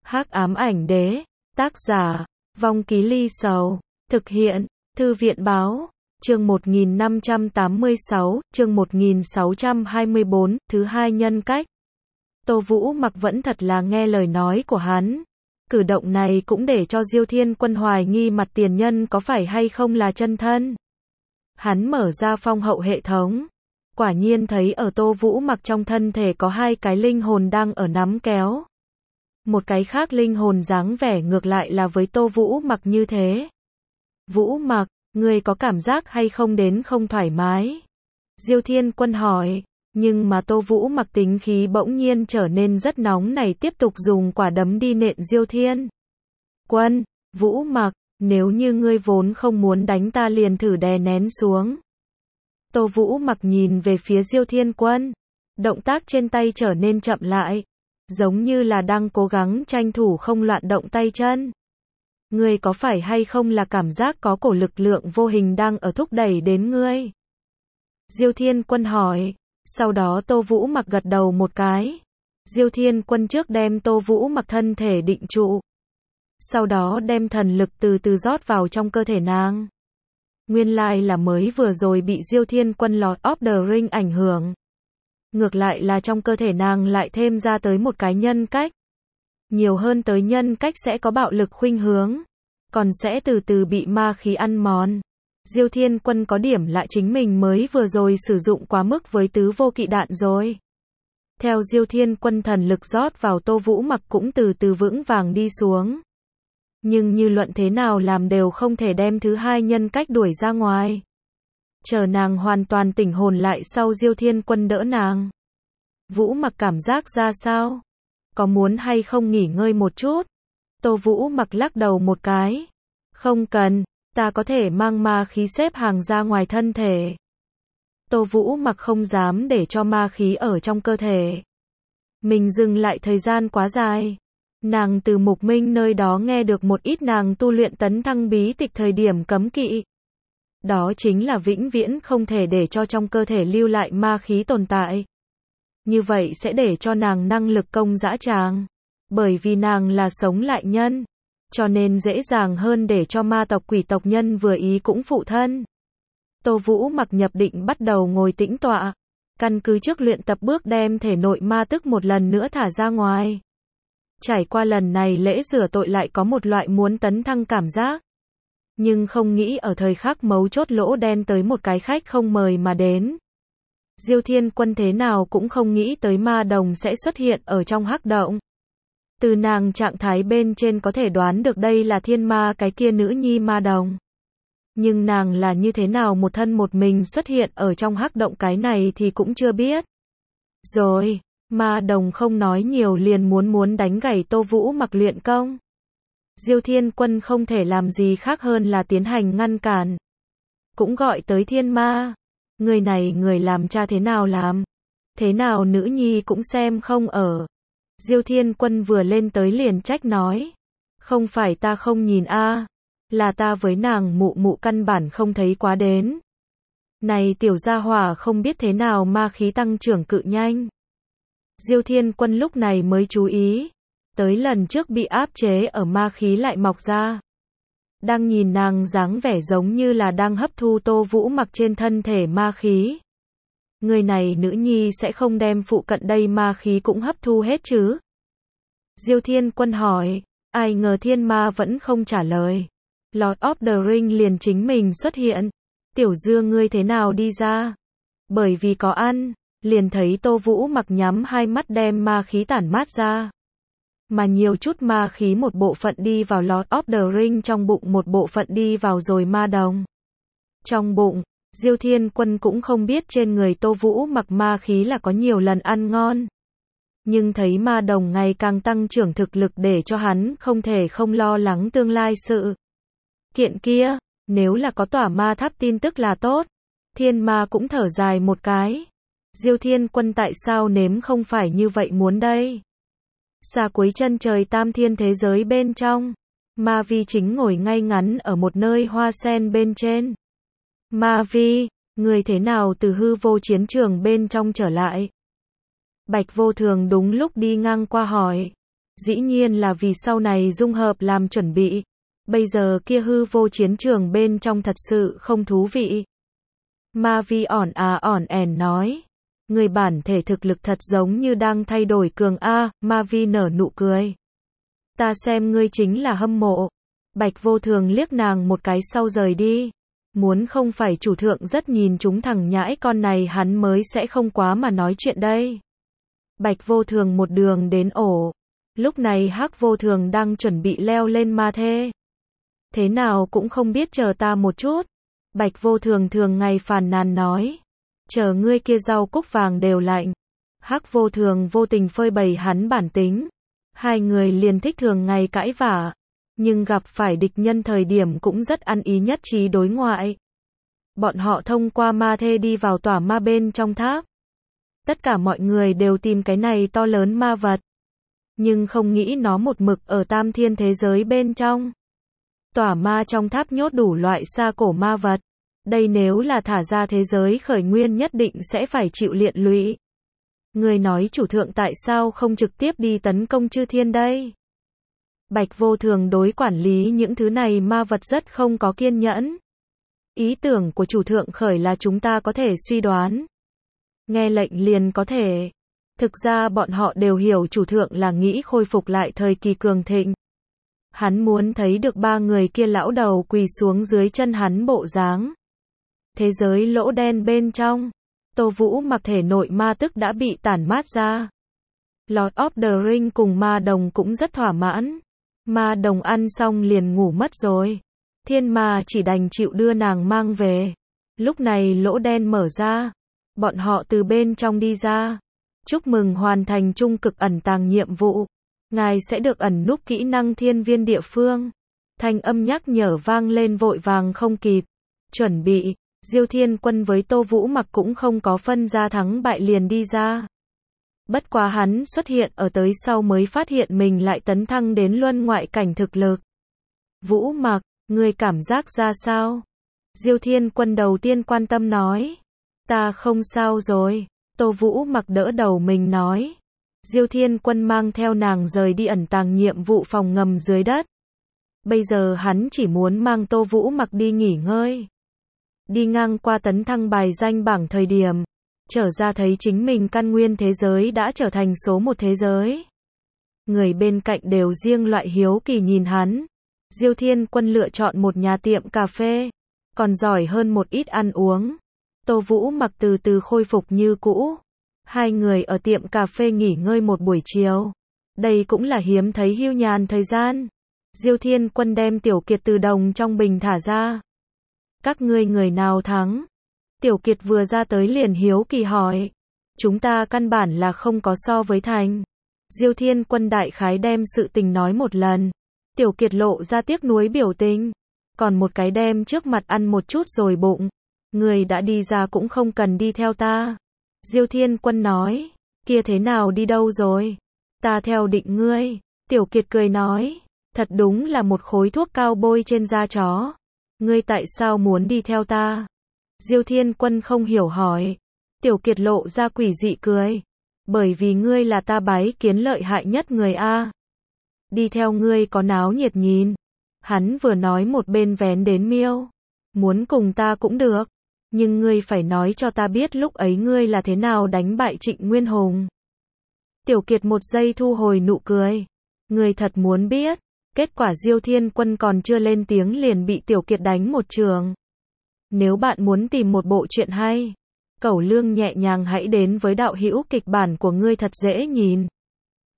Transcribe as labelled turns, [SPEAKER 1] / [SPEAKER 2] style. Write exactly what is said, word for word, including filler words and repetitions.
[SPEAKER 1] Hắc ám ảnh đế, tác giả, Vong Ký Ly Sầu, thực hiện, Thư viện báo, chương một nghìn năm trăm tám mươi sáu, chương một nghìn sáu trăm hai mươi bốn, thứ hai nhân cách. Tô Vũ Mặc vẫn thật là nghe lời nói của hắn. Cử động này cũng để cho Diêu Thiên Quân hoài nghi mặt tiền nhân có phải hay không là chân thân. Hắn mở ra phong hậu hệ thống. Quả nhiên thấy ở Tô Vũ Mặc trong thân thể có hai cái linh hồn đang ở nắm kéo. Một cái khác linh hồn dáng vẻ ngược lại là với Tô Vũ Mặc như thế. Vũ Mặc, ngươi có cảm giác hay không đến không thoải mái? Diêu Thiên Quân hỏi, nhưng mà Tô Vũ Mặc tính khí bỗng nhiên trở nên rất nóng này, tiếp tục dùng quả đấm đi nện Diêu Thiên Quân. Vũ Mặc, nếu như ngươi vốn không muốn đánh ta liền thử đè nén xuống. Tô Vũ Mặc nhìn về phía Diêu Thiên Quân, động tác trên tay trở nên chậm lại, giống như là đang cố gắng tranh thủ không loạn động tay chân. Ngươi có phải hay không là cảm giác có cổ lực lượng vô hình đang ở thúc đẩy đến ngươi? Diêu Thiên Quân hỏi, sau đó Tô Vũ Mặc gật đầu một cái. Diêu Thiên Quân trước đem Tô Vũ Mặc thân thể định trụ, sau đó đem thần lực từ từ rót vào trong cơ thể nàng. Nguyên lai là mới vừa rồi bị Diêu Thiên Quân Lord of the Ring ảnh hưởng. Ngược lại là trong cơ thể nàng lại thêm ra tới một cái nhân cách. Nhiều hơn tới nhân cách sẽ có bạo lực khuynh hướng, còn sẽ từ từ bị ma khí ăn mòn. Diêu Thiên Quân có điểm lại chính mình mới vừa rồi sử dụng quá mức với tứ vô kỵ đạn rồi. Theo Diêu Thiên Quân thần lực rót vào, Tô Vũ Mặc cũng từ từ vững vàng đi xuống. Nhưng như luận thế nào làm đều không thể đem thứ hai nhân cách đuổi ra ngoài. Chờ nàng hoàn toàn tỉnh hồn lại sau, Diêu Thiên Quân đỡ nàng. Vũ Mặc cảm giác ra sao? Có muốn hay không nghỉ ngơi một chút? Tô Vũ Mặc lắc đầu một cái. Không cần, ta có thể mang ma khí xếp hàng ra ngoài thân thể. Tô Vũ Mặc không dám để cho ma khí ở trong cơ thể. Mình dừng lại thời gian quá dài. Nàng từ Mục Minh nơi đó nghe được một ít nàng tu luyện tấn thăng bí tịch thời điểm cấm kỵ. Đó chính là vĩnh viễn không thể để cho trong cơ thể lưu lại ma khí tồn tại. Như vậy sẽ để cho nàng năng lực công dã tràng. Bởi vì nàng là sống lại nhân, cho nên dễ dàng hơn để cho ma tộc quỷ tộc nhân vừa ý cũng phụ thân. Tô Vũ Mặc nhập định bắt đầu ngồi tĩnh tọa. Căn cứ trước luyện tập bước đem thể nội ma tức một lần nữa thả ra ngoài. Trải qua lần này lễ rửa tội lại có một loại muốn tấn thăng cảm giác. Nhưng không nghĩ ở thời khắc mấu chốt lỗ đen tới một cái khách không mời mà đến. Diêu Thiên Quân thế nào cũng không nghĩ tới ma đồng sẽ xuất hiện ở trong hắc động. Từ nàng trạng thái bên trên có thể đoán được đây là thiên ma, cái kia nữ nhi ma đồng. Nhưng nàng là như thế nào một thân một mình xuất hiện ở trong hắc động, cái này thì cũng chưa biết. Rồi, ma đồng không nói nhiều liền muốn muốn đánh gãy Tô Vũ Mặc luyện công. Diêu Thiên Quân không thể làm gì khác hơn là tiến hành ngăn cản. Cũng gọi tới thiên ma. Người này người làm cha thế nào làm? Thế nào nữ nhi cũng xem không ở. Diêu Thiên Quân vừa lên tới liền trách nói. Không phải ta không nhìn a, là ta với nàng mụ mụ căn bản không thấy quá đến. Này tiểu gia hỏa không biết thế nào ma khí tăng trưởng cự nhanh. Diêu Thiên Quân lúc này mới chú ý. Tới lần trước bị áp chế ở ma khí lại mọc ra. Đang nhìn nàng dáng vẻ giống như là đang hấp thu Tô Vũ Mặc trên thân thể ma khí. Người này nữ nhi sẽ không đem phụ cận đây ma khí cũng hấp thu hết chứ? Diêu Thiên Quân hỏi, ai ngờ thiên ma vẫn không trả lời. Lord of the Ring liền chính mình xuất hiện. Tiểu Dương ngươi thế nào đi ra? Bởi vì có ăn, liền thấy Tô Vũ Mặc nhắm hai mắt đem ma khí tản mát ra. Mà nhiều chút ma khí một bộ phận đi vào Lord of the Ring trong bụng, một bộ phận đi vào rồi ma đồng. Trong bụng, Diêu Thiên Quân cũng không biết trên người Tô Vũ Mặc ma khí là có nhiều lần ăn ngon. Nhưng thấy ma đồng ngày càng tăng trưởng thực lực để cho hắn không thể không lo lắng tương lai sự kiện kia. Nếu là có tỏa ma tháp tin tức là tốt. Thiên ma cũng thở dài một cái. Diêu Thiên Quân tại sao nếm không phải như vậy muốn đây? Xa cuối chân trời tam thiên thế giới bên trong, Ma Vi chính ngồi ngay ngắn ở một nơi hoa sen bên trên. Ma Vi, người thế nào từ hư vô chiến trường bên trong trở lại? Bạch Vô Thường đúng lúc đi ngang qua hỏi. Dĩ nhiên là vì sau này dung hợp làm chuẩn bị. Bây giờ kia hư vô chiến trường bên trong thật sự không thú vị. Ma Vi ỏn à ỏn ẻn nói. Người bản thể thực lực thật giống như đang thay đổi cường a. Ma Vi nở nụ cười. Ta xem ngươi chính là hâm mộ. Bạch Vô Thường liếc nàng một cái sau rời đi. Muốn không phải chủ thượng rất nhìn chúng thằng nhãi con này hắn mới sẽ không quá mà nói chuyện đây. Bạch Vô Thường một đường đến ổ. Lúc này Hắc Vô Thường đang chuẩn bị leo lên ma thê. Thế nào cũng không biết chờ ta một chút. Bạch Vô Thường thường ngày phàn nàn nói. Chờ ngươi kia rau cúc vàng đều lạnh. Hắc Vô Thường vô tình phơi bày hắn bản tính. Hai người liền thích thường ngày cãi vả. Nhưng gặp phải địch nhân thời điểm cũng rất ăn ý nhất trí đối ngoại. Bọn họ thông qua ma thê đi vào tỏa ma bên trong tháp. Tất cả mọi người đều tìm cái này to lớn ma vật. Nhưng không nghĩ nó một mực ở tam thiên thế giới bên trong. Tỏa ma trong tháp nhốt đủ loại xa cổ ma vật. Đây nếu là thả ra thế giới khởi nguyên nhất định sẽ phải chịu liện lụy. Người nói chủ thượng tại sao không trực tiếp đi tấn công chư thiên đây? Bạch Vô Thường đối quản lý những thứ này ma vật rất không có kiên nhẫn. Ý tưởng của chủ thượng khởi là chúng ta có thể suy đoán. Nghe lệnh liền có thể. Thực ra bọn họ đều hiểu chủ thượng là nghĩ khôi phục lại thời kỳ cường thịnh. Hắn muốn thấy được ba người kia lão đầu quỳ xuống dưới chân hắn bộ dáng. Thế giới lỗ đen bên trong. Tô Vũ mặc thể nội ma tức đã bị tản mát ra. Lord of the Ring cùng ma đồng cũng rất thỏa mãn. Ma đồng ăn xong liền ngủ mất rồi. Thiên ma chỉ đành chịu đưa nàng mang về. Lúc này lỗ đen mở ra. Bọn họ từ bên trong đi ra. Chúc mừng hoàn thành trung cực ẩn tàng nhiệm vụ. Ngài sẽ được ẩn núp kỹ năng thiên viên địa phương. Thanh âm nhắc nhở vang lên vội vàng không kịp. Chuẩn bị. Diêu Thiên Quân với Tô Vũ Mặc cũng không có phân ra thắng bại liền đi ra. Bất quá hắn xuất hiện ở tới sau mới phát hiện mình lại tấn thăng đến luân ngoại cảnh thực lực. Vũ Mặc, ngươi cảm giác ra sao? Diêu Thiên Quân đầu tiên quan tâm nói. Ta không sao rồi. Tô Vũ Mặc đỡ đầu mình nói. Diêu Thiên Quân mang theo nàng rời đi ẩn tàng nhiệm vụ phòng ngầm dưới đất. Bây giờ hắn chỉ muốn mang Tô Vũ Mặc đi nghỉ ngơi. Đi ngang qua tấn thăng bài danh bảng thời điểm. Trở ra thấy chính mình căn nguyên thế giới đã trở thành số một thế giới. Người bên cạnh đều riêng loại hiếu kỳ nhìn hắn. Diêu Thiên Quân lựa chọn một nhà tiệm cà phê. Còn giỏi hơn một ít ăn uống. Tô Vũ Mặc từ từ khôi phục như cũ. Hai người ở tiệm cà phê nghỉ ngơi một buổi chiều. Đây cũng là hiếm thấy hưu nhàn thời gian. Diêu Thiên Quân đem Tiểu Kiệt từ đồng trong bình thả ra. Các ngươi người nào thắng? Tiểu Kiệt vừa ra tới liền hiếu kỳ hỏi. Chúng ta căn bản là không có so với thành. Diêu Thiên Quân đại khái đem sự tình nói một lần. Tiểu Kiệt lộ ra tiếc nuối biểu tình. Còn một cái đem trước mặt ăn một chút rồi bụng. Người đã đi ra cũng không cần đi theo ta. Diêu Thiên Quân nói. Kia thế nào đi đâu rồi? Ta theo định ngươi. Tiểu Kiệt cười nói. Thật đúng là một khối thuốc cao bôi trên da chó. Ngươi tại sao muốn đi theo ta? Diêu Thiên Quân không hiểu hỏi. Tiểu Kiệt lộ ra quỷ dị cười. Bởi vì ngươi là ta bái kiến lợi hại nhất người A. Đi theo ngươi có náo nhiệt nhìn. Hắn vừa nói một bên vén đến miêu. Muốn cùng ta cũng được. Nhưng ngươi phải nói cho ta biết lúc ấy ngươi là thế nào đánh bại Trịnh Nguyên Hùng. Tiểu Kiệt một giây thu hồi nụ cười. Ngươi thật muốn biết. Kết quả Diêu Thiên Quân còn chưa lên tiếng liền bị Tiểu Kiệt đánh một trường. Nếu bạn muốn tìm một bộ truyện hay, Cẩu Lương nhẹ nhàng hãy đến với đạo hữu kịch bản của ngươi thật dễ nhìn.